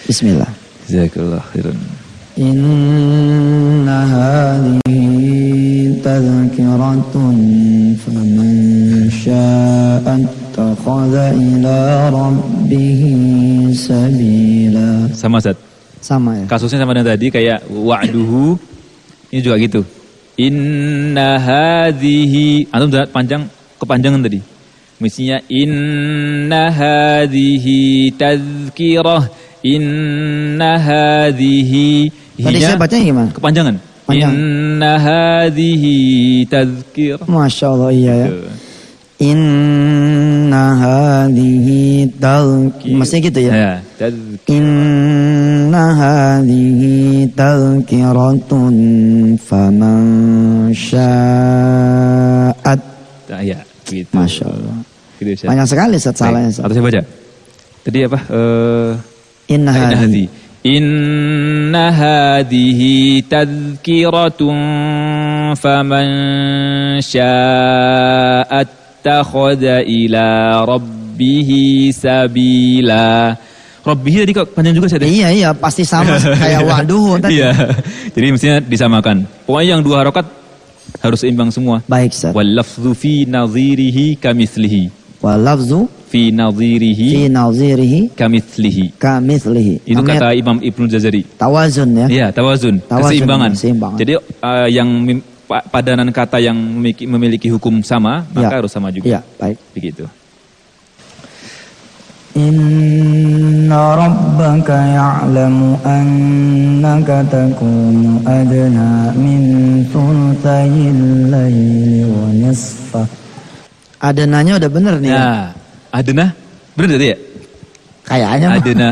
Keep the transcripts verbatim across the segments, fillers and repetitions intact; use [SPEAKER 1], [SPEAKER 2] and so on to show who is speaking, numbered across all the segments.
[SPEAKER 1] Bismillah.
[SPEAKER 2] Jazakallah khairan.
[SPEAKER 1] Inna hadhihi tadhkiratun faman syaa'a ittakhadha ila rabbih sabila.
[SPEAKER 2] Sama Ustaz.
[SPEAKER 1] Sama ya.
[SPEAKER 2] Kasusnya sama dengan tadi kayak wa'duhu. Ini juga gitu. Inna hadhihi, antum panjang kepanjangan tadi. Mestinya inna hadhihi tazkirah, inna hadhihi.
[SPEAKER 1] Tadi saya bacanya gimana?
[SPEAKER 2] Kepanjangan.
[SPEAKER 1] Panjang.
[SPEAKER 2] Inna hadhihi tazkirah.
[SPEAKER 1] Masya Allah, iya ya. Inna hadhihi tazkirah. Maksudnya gitu ya?
[SPEAKER 2] Ya, tazkirah.
[SPEAKER 1] Inna hadhihi tazkiratun faman sya'at.
[SPEAKER 2] Nah, ya, gitu.
[SPEAKER 1] Masya Allah.
[SPEAKER 2] Gitu,
[SPEAKER 1] banyak sekali Ustaz salahnya.
[SPEAKER 2] Atau saya baca. Tadi apa? Uh,
[SPEAKER 1] Inna hadhihi.
[SPEAKER 2] Inna hadhihi tazkiratun faman sya'at takhadha ila rabbihi sabila. Rabbihi tadi kok panjang juga saya.
[SPEAKER 1] Iya iya pasti sama kayak waduh tadi.
[SPEAKER 2] Iya. Jadi mestinya disamakan. Pokoknya yang dua harokat harus seimbang semua.
[SPEAKER 1] Baik Ustaz.
[SPEAKER 2] Wal lafzu fi nadhirihi kamithlihi.
[SPEAKER 1] Wal lafzu
[SPEAKER 2] fi nadhirihi
[SPEAKER 1] fi nadhirihi
[SPEAKER 2] kamithlihi.
[SPEAKER 1] Kamithlihi.
[SPEAKER 2] Itu
[SPEAKER 1] namanya
[SPEAKER 2] kata Imam Ibnu Jazari.
[SPEAKER 1] Tawazun ya.
[SPEAKER 2] Iya, tawazun,
[SPEAKER 1] tawazun
[SPEAKER 2] keseimbangan.
[SPEAKER 1] keseimbangan.
[SPEAKER 2] Jadi uh, yang padanan kata yang memiliki, memiliki hukum sama, maka
[SPEAKER 1] ya.
[SPEAKER 2] harus sama juga.
[SPEAKER 1] Iya, baik.
[SPEAKER 2] Begitu.
[SPEAKER 1] Inna rabbaka ya'lamu annaka takunu adna min thulthayil layli wa nisfah. Adenanya udah bener nih.
[SPEAKER 2] Ya, adena, bener tadi ya?
[SPEAKER 1] Kayaknya
[SPEAKER 2] adena.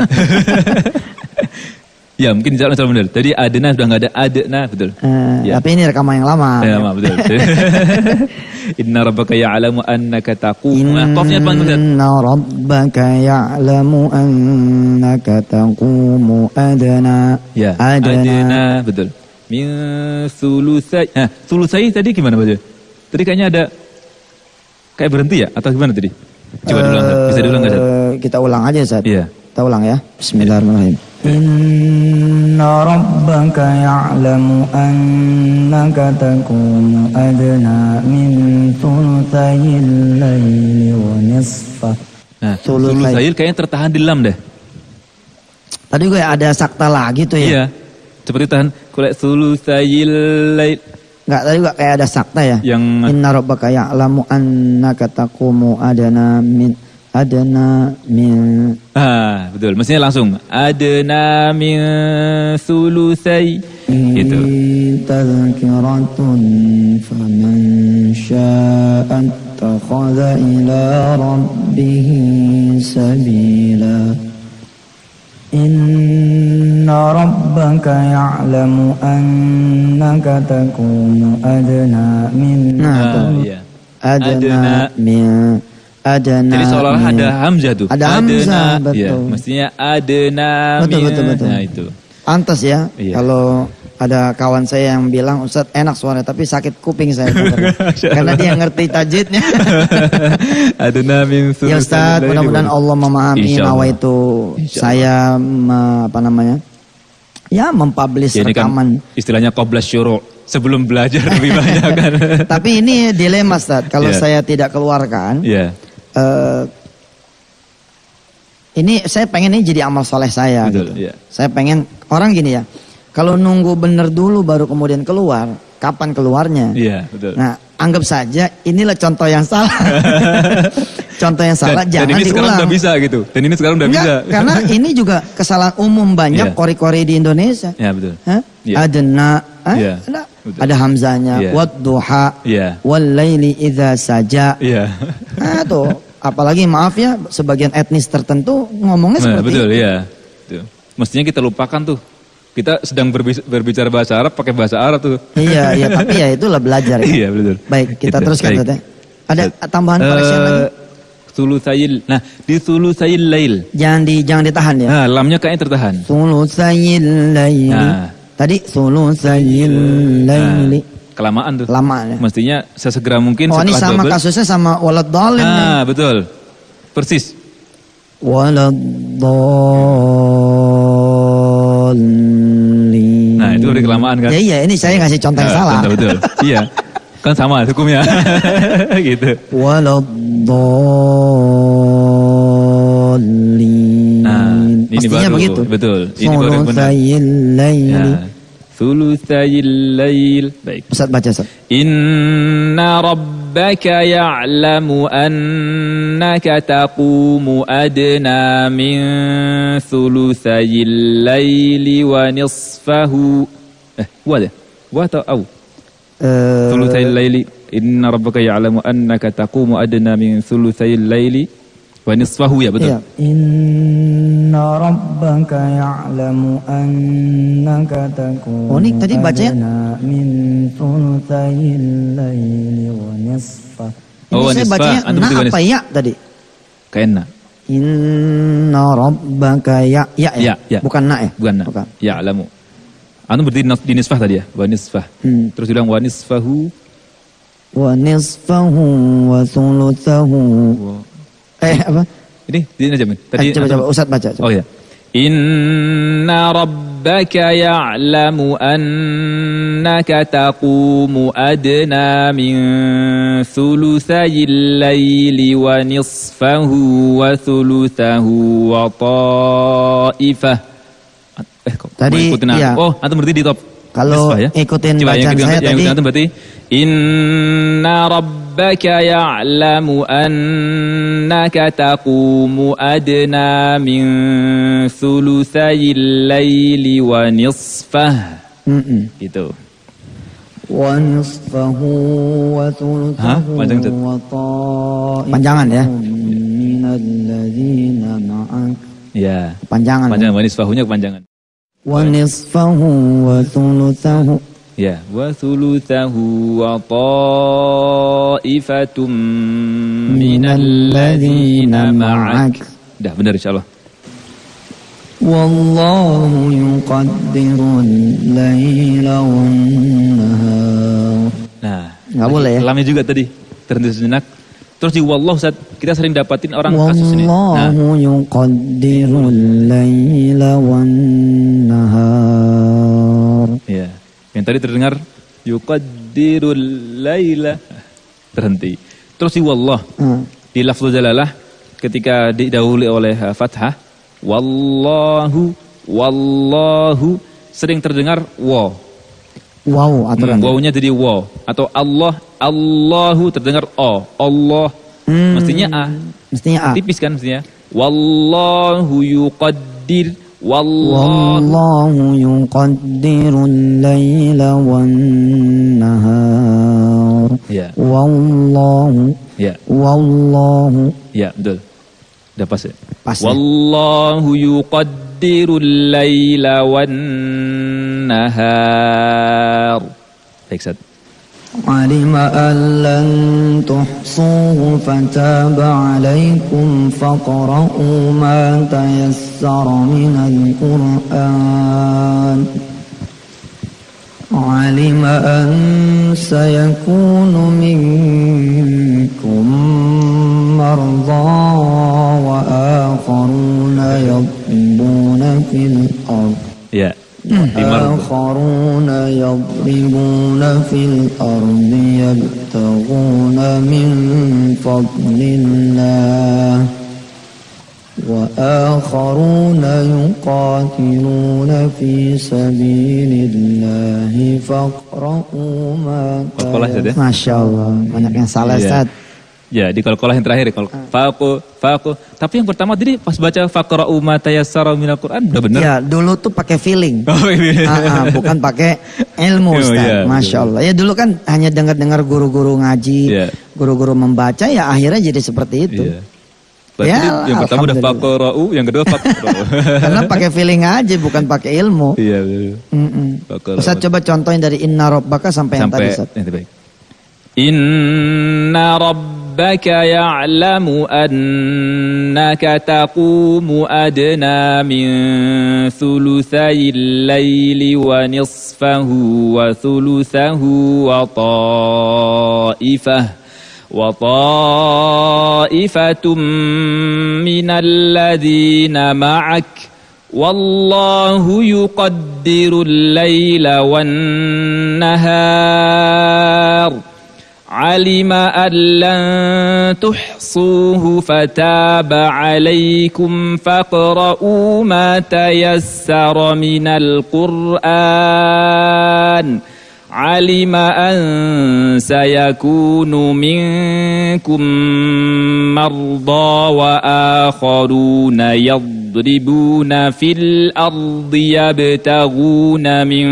[SPEAKER 2] Ya mungkin insya Allah benar. Tadi adena sudah nggak ada adena, betul.
[SPEAKER 1] Uh,
[SPEAKER 2] ya.
[SPEAKER 1] Tapi ini rekaman yang lama.
[SPEAKER 2] Ya, lama betul. Inna rabbaka ya'lamu annaka taqumu. Nah, qafnya apa tuh?
[SPEAKER 1] Inna rabbaka ya'lamu annaka taqumu adna.
[SPEAKER 2] Ya,
[SPEAKER 1] adna.
[SPEAKER 2] adna, betul. Min sulusai. Nah, sulusai tadi gimana baca? Tadi kayaknya ada kayak berhenti ya atau gimana tadi? Coba uh, diulang, bisa diulang nggak, Ustaz?
[SPEAKER 1] Kita ulang aja, Ustaz.
[SPEAKER 2] Iya.
[SPEAKER 1] Kita ulang ya. Bismillahirrahmanirrahim. Inna rabbaka ya'lamu annaka taqumu adna min thulutsayil laili wa nisfah.
[SPEAKER 2] Nah, thulutsayil kayaknya tertahan di lam deh.
[SPEAKER 1] Tadi gue ada sakta lagi tuh ya.
[SPEAKER 2] Iya. Seperti tahan kulek thulutsayil lail.
[SPEAKER 1] Enggak, tadi juga kayak ada sakta ya.
[SPEAKER 2] Yang
[SPEAKER 1] Inna rabbaka ya'lamu annaka taqumu adna min adna min.
[SPEAKER 2] Ah, betul. Mestinya langsung adna min sulusai. Gitu.
[SPEAKER 1] Tazkiratun faman syaa'a ittakhadha ila rabbih sabila. Inna rabbaka ya'lamu annaka taqumu adna min.
[SPEAKER 2] Nah, iya.
[SPEAKER 1] Adna, adna min. Adana.
[SPEAKER 2] Jadi seolah-olah ada hamzah tuh.
[SPEAKER 1] Ada hamzah, betul. Ya,
[SPEAKER 2] mestinya adana.
[SPEAKER 1] Betul, betul, betul.
[SPEAKER 2] Nah itu.
[SPEAKER 1] Pantas ya, iya. Kalau ada kawan saya yang bilang, Ustadz enak suaranya, tapi sakit kuping saya. Karena dia ngerti tajidnya.
[SPEAKER 2] Adana min sulusai.
[SPEAKER 1] Ya Ustadz, mudah-mudahan Allah memahami nawa itu. Saya, me, apa namanya, ya mempublish ya, rekaman.
[SPEAKER 2] Kan istilahnya qoblas syuru'. Sebelum belajar lebih banyak kan.
[SPEAKER 1] Tapi ini dilema Ustadz, kalau yeah. saya tidak keluarkan.
[SPEAKER 2] Iya. Yeah.
[SPEAKER 1] Uh, ini saya pengen ini jadi amal soleh saya.
[SPEAKER 2] Betul,
[SPEAKER 1] gitu.
[SPEAKER 2] Yeah.
[SPEAKER 1] Saya pengen orang gini ya. Kalau nunggu bener dulu baru kemudian keluar, kapan keluarnya?
[SPEAKER 2] Iya, yeah, betul.
[SPEAKER 1] Nah, anggap saja inilah contoh yang salah. Contoh yang salah dan, jangan
[SPEAKER 2] dan ini
[SPEAKER 1] diulang.
[SPEAKER 2] Sekarang udah bisa gitu. Dan ini sekarang udah
[SPEAKER 1] Enggak,
[SPEAKER 2] bisa.
[SPEAKER 1] Karena ini juga kesalahan umum banyak kori-kori yeah. di Indonesia.
[SPEAKER 2] Ya, yeah, betul.
[SPEAKER 1] Hah? Yeah. Adena, eh? yeah. ada, ada hamzanya, yeah. wadduha, yeah. wal laili idza saja.
[SPEAKER 2] Iya.
[SPEAKER 1] Nah, tuh, apalagi maaf ya, sebagian etnis tertentu ngomongnya
[SPEAKER 2] nah,
[SPEAKER 1] seperti
[SPEAKER 2] betul,
[SPEAKER 1] itu.
[SPEAKER 2] Iya. Tuh. Mestinya kita lupakan tuh. Kita sedang berbicara bahasa Arab pakai bahasa Arab tuh.
[SPEAKER 1] Iya, iya, tapi ya itulah belajar ya.
[SPEAKER 2] Iya, betul.
[SPEAKER 1] Baik, kita itu, teruskan saja. Ada tambahan koreksi uh, lagi?
[SPEAKER 2] Sulusayil. Nah, di sulusayil lail.
[SPEAKER 1] Jangan di jangan ditahan ya.
[SPEAKER 2] Nah, lamnya kayaknya tertahan.
[SPEAKER 1] Sulusayil lail. Nah. Tadi sulusayil lail.
[SPEAKER 2] Nah, kelamaan tuh.
[SPEAKER 1] Lama ya.
[SPEAKER 2] Mestinya sesegera mungkin
[SPEAKER 1] oh,
[SPEAKER 2] setelah
[SPEAKER 1] ini sama
[SPEAKER 2] double.
[SPEAKER 1] Kasusnya sama walad dhalin.
[SPEAKER 2] Ah, betul. Persis.
[SPEAKER 1] Walad
[SPEAKER 2] udah kelamaan kan.
[SPEAKER 1] Ya iya, ini saya ngasih contoh yang
[SPEAKER 2] nah,
[SPEAKER 1] salah.
[SPEAKER 2] Betul, betul. Iya. Kan sama hukumnya. Gitu.
[SPEAKER 1] Waladdallin.
[SPEAKER 2] Nah, ini
[SPEAKER 1] pastinya
[SPEAKER 2] baru,
[SPEAKER 1] begitu.
[SPEAKER 2] Betul. Ini baru yang benar. Ya. Sulusayil lail. Baik.
[SPEAKER 1] Ustaz baca, Ustaz.
[SPEAKER 2] Inna rabbaka ya'lamu annaka taqumu adna min sulusayil laili wa nisfahu. Eh, wa ada? Wa atau au? Uh, sulusayil laili. Inna rabbaka ya'lamu annaka taqumu adna min sulusayil laili wa nisfahu, ya betul. Iya.
[SPEAKER 1] Inna rabbaka ya'lamu annaka taqumu. Oh, ini tadi bacanya min sulusayil laili wa nisfahu. Ini oh, saya bacanya na apa ya tadi?
[SPEAKER 2] Kayak na.
[SPEAKER 1] Inna rabbaka ya ya ya, ya. Bukan na ya?
[SPEAKER 2] Bukan na. Bukan. Ya'lamu. Anu berarti di nisfah tadi ya? Wa nisfah. Hmm. Terus bilang wa nisfahu.
[SPEAKER 1] Wa nisfahu wa sulusahu. Wow. Eh apa?
[SPEAKER 2] Ini ini aja men. Tadi
[SPEAKER 1] eh, coba coba Ustaz baca. Coba.
[SPEAKER 2] Oh ya. Inna rabbaka ya'lamu annaka taqumu adna min sulusayil laili wa nisfahu wa sulusahu wa ta'ifah. Eh kok
[SPEAKER 1] tadi iya.
[SPEAKER 2] Oh, antum berarti di top.
[SPEAKER 1] Kalau ya? Ikutin coba, bacaan yang saya yang tadi.
[SPEAKER 2] Antum berarti inna rabbaka ya'lamu annaka taqumu adna min sulusayil laili wa nisfah. Mm-mm. Gitu.
[SPEAKER 1] Wa nisfahu wa thuluthahu wa ta'ifah. Panjangan ya. Minalladzina ma'ak.
[SPEAKER 2] Ya.
[SPEAKER 1] Panjangan.
[SPEAKER 2] Panjangan, wa nisfahunya kepanjangan.
[SPEAKER 1] Wa nisfahu wa thuluthahu.
[SPEAKER 2] Ya, wa thuluthahu wa ta'ifatum minalladzina ma'ak. Dah benar insyaallah.
[SPEAKER 1] Wallahu yuqaddirul laila wan nahar.
[SPEAKER 2] Nah,
[SPEAKER 1] enggak boleh ya.
[SPEAKER 2] Lamnya juga tadi terhenti sejenak. Terus di wallahu Ustaz, kita sering dapatin orang kasus ini.
[SPEAKER 1] Wallahu yuqaddirul laila wan nahar.
[SPEAKER 2] Ya. Yang tadi terdengar yuqaddirul laila, terhenti. Terus di wallah, hmm. di lafzul jalalah ketika didahului oleh fathah, wallahu wallahu sering terdengar wa.
[SPEAKER 1] Wow, aturan.
[SPEAKER 2] Hmm, wawunya jadi wa atau Allah Allahu terdengar o. Allah hmm. mestinya a.
[SPEAKER 1] Mestinya a.
[SPEAKER 2] Tipis kan mestinya. Wallahu yuqaddir.
[SPEAKER 1] Wallahu yuqaddirul laila wan nahar.
[SPEAKER 2] Ya.
[SPEAKER 1] Wallahu.
[SPEAKER 2] Ya.
[SPEAKER 1] Wallahu.
[SPEAKER 2] Ya, betul. Udah pas ya?
[SPEAKER 1] Pas.
[SPEAKER 2] Wallahu yuqaddirul laila wan nahar. Baik, Ustaz.
[SPEAKER 1] Alima an lan tuhsuhu fataba alaikum faqra'u ma tayassara minal Qur'an. Alima an sayakunu minkum marza wa akharuna yadribuna fil ard.
[SPEAKER 2] Ya.
[SPEAKER 1] آخرون يضربون في الأرض يبتغون من فضل الله وآخرون يقاتلون في سبيل الله فاقرؤوا ما تيسر. Masya Allah, banyak yang salah Ustaz.
[SPEAKER 2] Ya, di qalqalah yang terakhir kalau faqu faqu. Tapi yang pertama tadi pas baca faqra'u ma tayassara minal Qur'an udah benar.
[SPEAKER 1] Ya, dulu tuh pakai feeling.
[SPEAKER 2] Oh, ini.
[SPEAKER 1] Ah, ah, bukan pakai ilmu Ustaz. Oh, iya, Masya Allah. Ya dulu kan hanya dengar-dengar guru-guru ngaji, yeah. guru-guru membaca ya akhirnya jadi seperti itu. Yeah.
[SPEAKER 2] Berarti ya, yang pertama udah faqra'u, yang kedua faqra'u.
[SPEAKER 1] Karena pakai feeling aja bukan pakai ilmu.
[SPEAKER 2] Iya, betul.
[SPEAKER 1] Ustaz coba contohin dari inna rabbaka sampai,
[SPEAKER 2] sampai
[SPEAKER 1] yang tadi Ustaz.
[SPEAKER 2] Yang baik. Inna rabbaka ya'lamu annaka taqumu adna min sulusayil laili wa nisfahu wa sulusahu wa ta'ifah wa ta'ifatum minal ladhina ma'ak Wallahu yuqaddirul laila wan nahar. Alima an lan tuhsuhu fataba alaikum faqra'u ma tayassara minal Qur'an. Alima an sayakunu minkum marda wa akharuna yadribuna fil ardi yabtaghuna min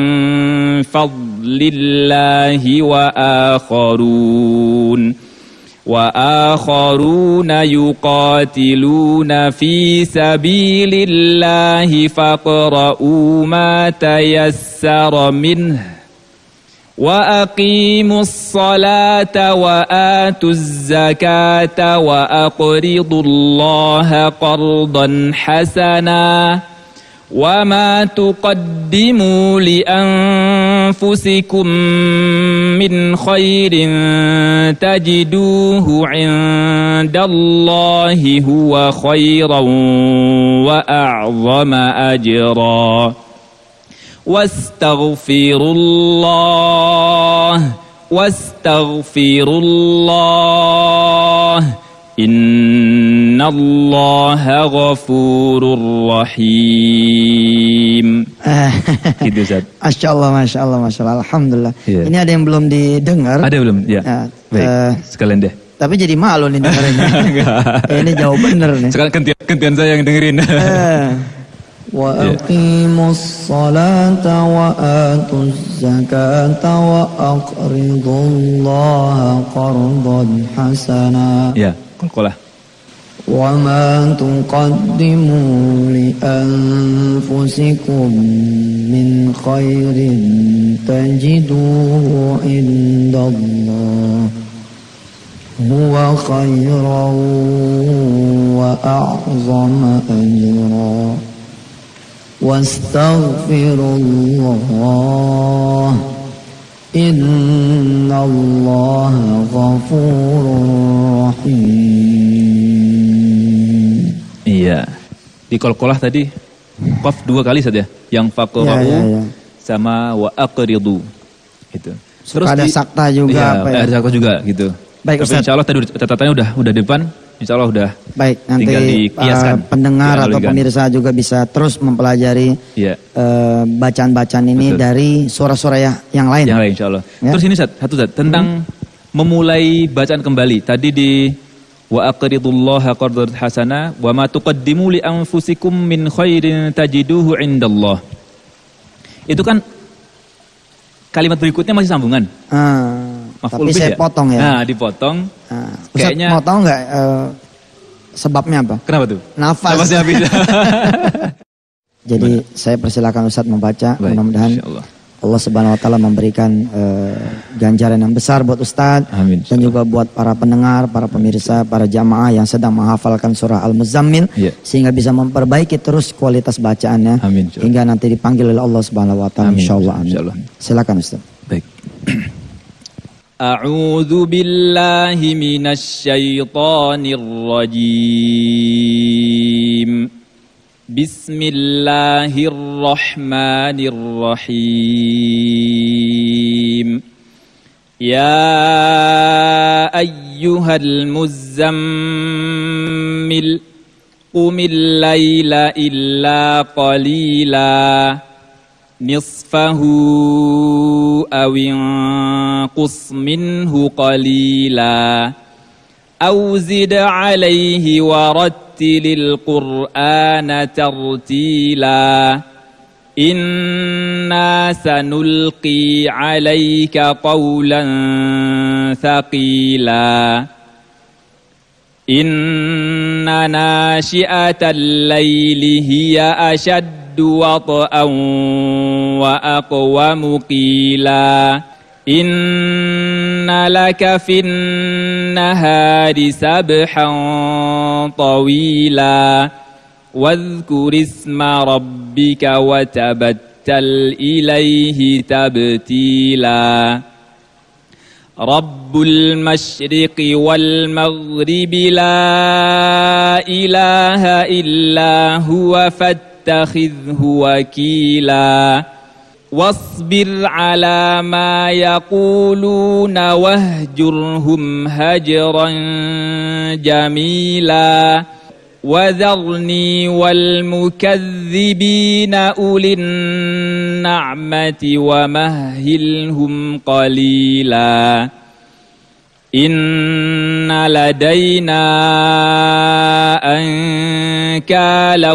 [SPEAKER 2] fadlillahi wa akharun wa akharuna yuqatiluna fi sabilillahi faqra'u ma tayassara minhu wa aqimus salata wa atuz zakata wa aqridullaha qardan hasana wa ma tuqaddimu li anfusikum min khairin tajiduhu indallahi huwa khairan wa a'zama ajra. Wastaghfirullah Wastaghfirullah Innallaha ghafurur rahim. Gitu Ustaz. Masya Allah, Masya Allah, Masya Allah. Alhamdulillah. Yeah. Ini ada yang belum didengar. Ada belum? Ya. Nah, baik. Uh, sekalian deh. Tapi jadi malu nih dengerinnya. Ini jauh bener nih. Sekarang gantian, gantian saya yang dengerin. uh. Wa aqimus salata wa atuz zakata wa aqridullaha qardan hasana. Ya, qalqalah. Wa ma tuqaddimu li anfusikum min khairin tajiduhu indallah huwa khairan wa a'zama ajra. Wastaghfirullah Innallaha ghafurur rahim. Iya. Di qalqalah tadi qaf dua kali saja. Yang faqra'u ya, ya, ya. Sama wa aqridu gitu. Terus ada di, sakta juga ya, apa ya? Ada sakta juga gitu. Baik, tapi insya Allah tadi catatannya udah udah depan. Insya Allah udah. Baik, nanti uh, pendengar atau pemirsa juga bisa terus mempelajari yeah. uh, bacaan-bacaan ini. Betul. Dari suara-suara yang lain. Yang lain insya Allah. Ya? Terus ini satu Zat, tentang hmm. memulai bacaan kembali. Tadi di wa aqridullaha qardan hasana wa ma tuqaddimu li anfusikum min khairin tajiduhu indallah. Itu kan kalimat berikutnya masih sambungan. Ah. Tapi saya ya? potong ya. Nah, dipotong. Nah, Ustaz kayaknya mau tahu nggak uh, sebabnya apa? Kenapa tuh? Nafas. Nafasnya habis. Jadi Mana? saya persilakan Ustaz membaca. Baik, mudah-mudahan Allah. Allah Subhanahu wa taala memberikan uh, ganjaran yang besar buat Ustaz. Amin, dan juga buat para pendengar, para pemirsa, para jamaah yang sedang menghafalkan surah Al-Muzammil ya. Sehingga bisa memperbaiki terus kualitas bacaannya. Amin, hingga nanti dipanggil oleh Allah Subhanahu wa taala insyaallah. Insyaallah. Silakan Ustaz. Baik. A'udzu billahi minasy syaithanir rajim. Bismillahirrahmanirrahim. Ya ayyuhal muzammil qumil laila illa qalila nisfahu aw inqus minhu qalila aw zid alayhi wa rattilil qur'ana tartila inna sanulqi alayka qawlan thaqila inna nashi'atal layli hiya ashad wata'an wa aqwamu qila inna laka fin nahari sabhan tawila wadhkur isma rabbika wa tabattal ilayhi tabtila Rabbul masyriqi wal maghribi la ilaha illa huwa fat تتخذه وكيلا واصبر على ما يقولون واهجرهم هجرا جميلا وذرني والمكذبين أولي النعمة ومهلهم قليلا إن لدينا أنكالا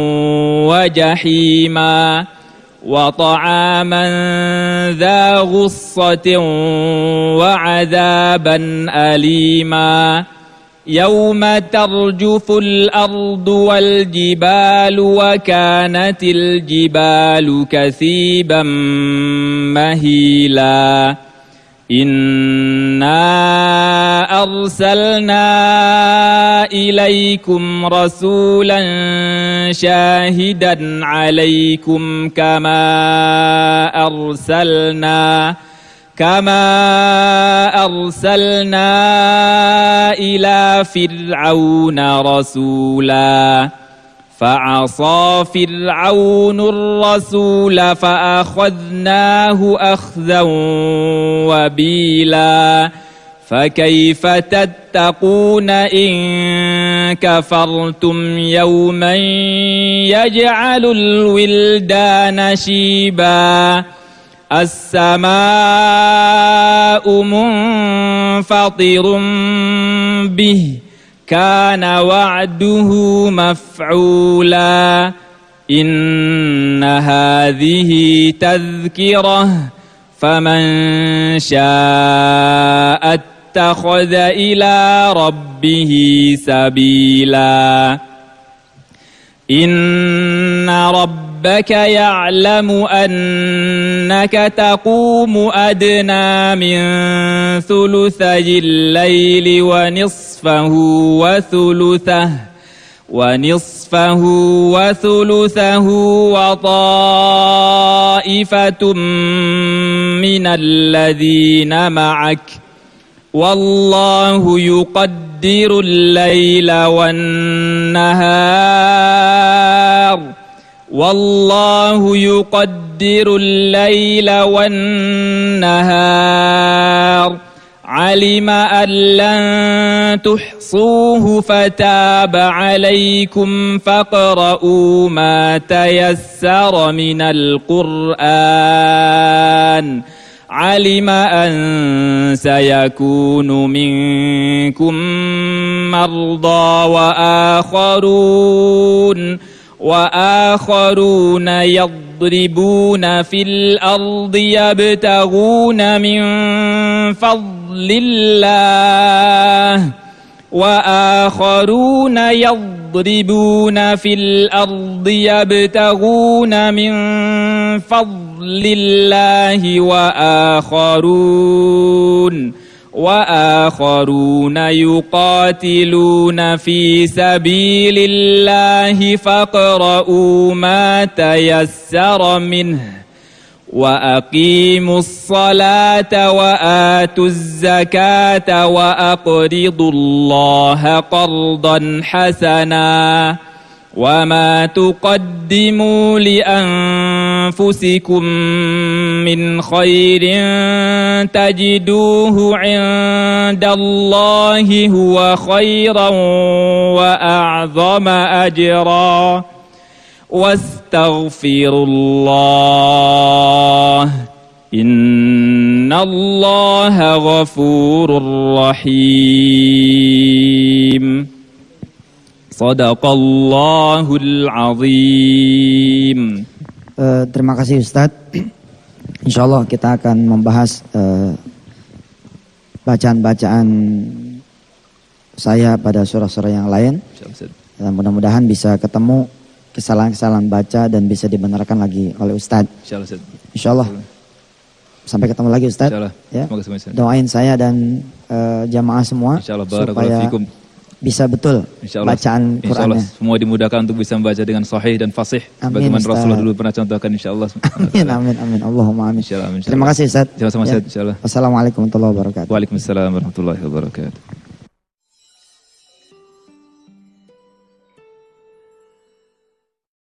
[SPEAKER 2] وجحيما وطعاما ذا غصة وعذابا أليما يوم ترجف الأرض والجبال وكانت الجبال كثيبا مهيلا إنا أرسلنا إليكم رسولا شاهدا عليكم كما أرسلنا كما أرسلنا إلى فرعون رسولا فعصى فرعون الرسول فأخذناه أخذا وبيلا فكيف تتقون إن كفرتم يوما يجعل الولدان شيبا السماء منفطر به كان وعده مفعولا إن هذه تذكرة فمن شاء اتخذ إلى ربه سبيلا إن ربك يعلم أنك تقوم أدنى من ثلثي الليل ونصفه وثلثه ونصفه وثلثه وطائفة من الذين معك والله يقدر الليل والنهار والله يقدر الليل والنهار علم أن لن تحصوه فتاب عليكم فاقرؤوا ما تيسر من القرآن علم أن سيكون منكم مرضى وآخرون وآخرون يضربون في الأرض يبتغون من فضل الله وآخرون يضربون في الأرض يبتغون من فضل الله وآخرون وآخرون يقاتلون في سبيل الله فاقرؤوا ما تيسر منه وأقيموا الصلاة وآتوا الزكاة وأقرضوا الله قرضا حسنا وما تقدموا لأنفسكم من خير تجدوه عند الله هو خيرا وأعظم أجرا واستغفروا الله إن الله غفور رحيم Sadaqallahul azim.
[SPEAKER 1] Uh, terima kasih Ustadz. Insyaallah kita akan membahas uh, bacaan-bacaan saya pada surah-surah yang lain. Dan mudah-mudahan bisa ketemu kesalahan-kesalahan baca dan bisa dibenarkan lagi oleh Ustadz. Insyaallah. Sampai ketemu lagi Ustadz. Ya. Doain saya dan uh, jamaah semua supaya bisa betul insyaallah, bacaan Qur'annya.
[SPEAKER 2] Semua dimudahkan untuk bisa membaca dengan sahih dan fasih. Amin, bagaimana Ustaz. Rasulullah dulu pernah contohkan insyaallah.
[SPEAKER 1] Amin amin amin. Allahumma amin. Insyaallah, insyaallah. Terima kasih Ustaz.
[SPEAKER 2] Sama-sama ya. Insyaallah.
[SPEAKER 1] Wassalamualaikum warahmatullahi wabarakatuh.
[SPEAKER 2] Waalaikumsalam warahmatullahi wabarakatuh.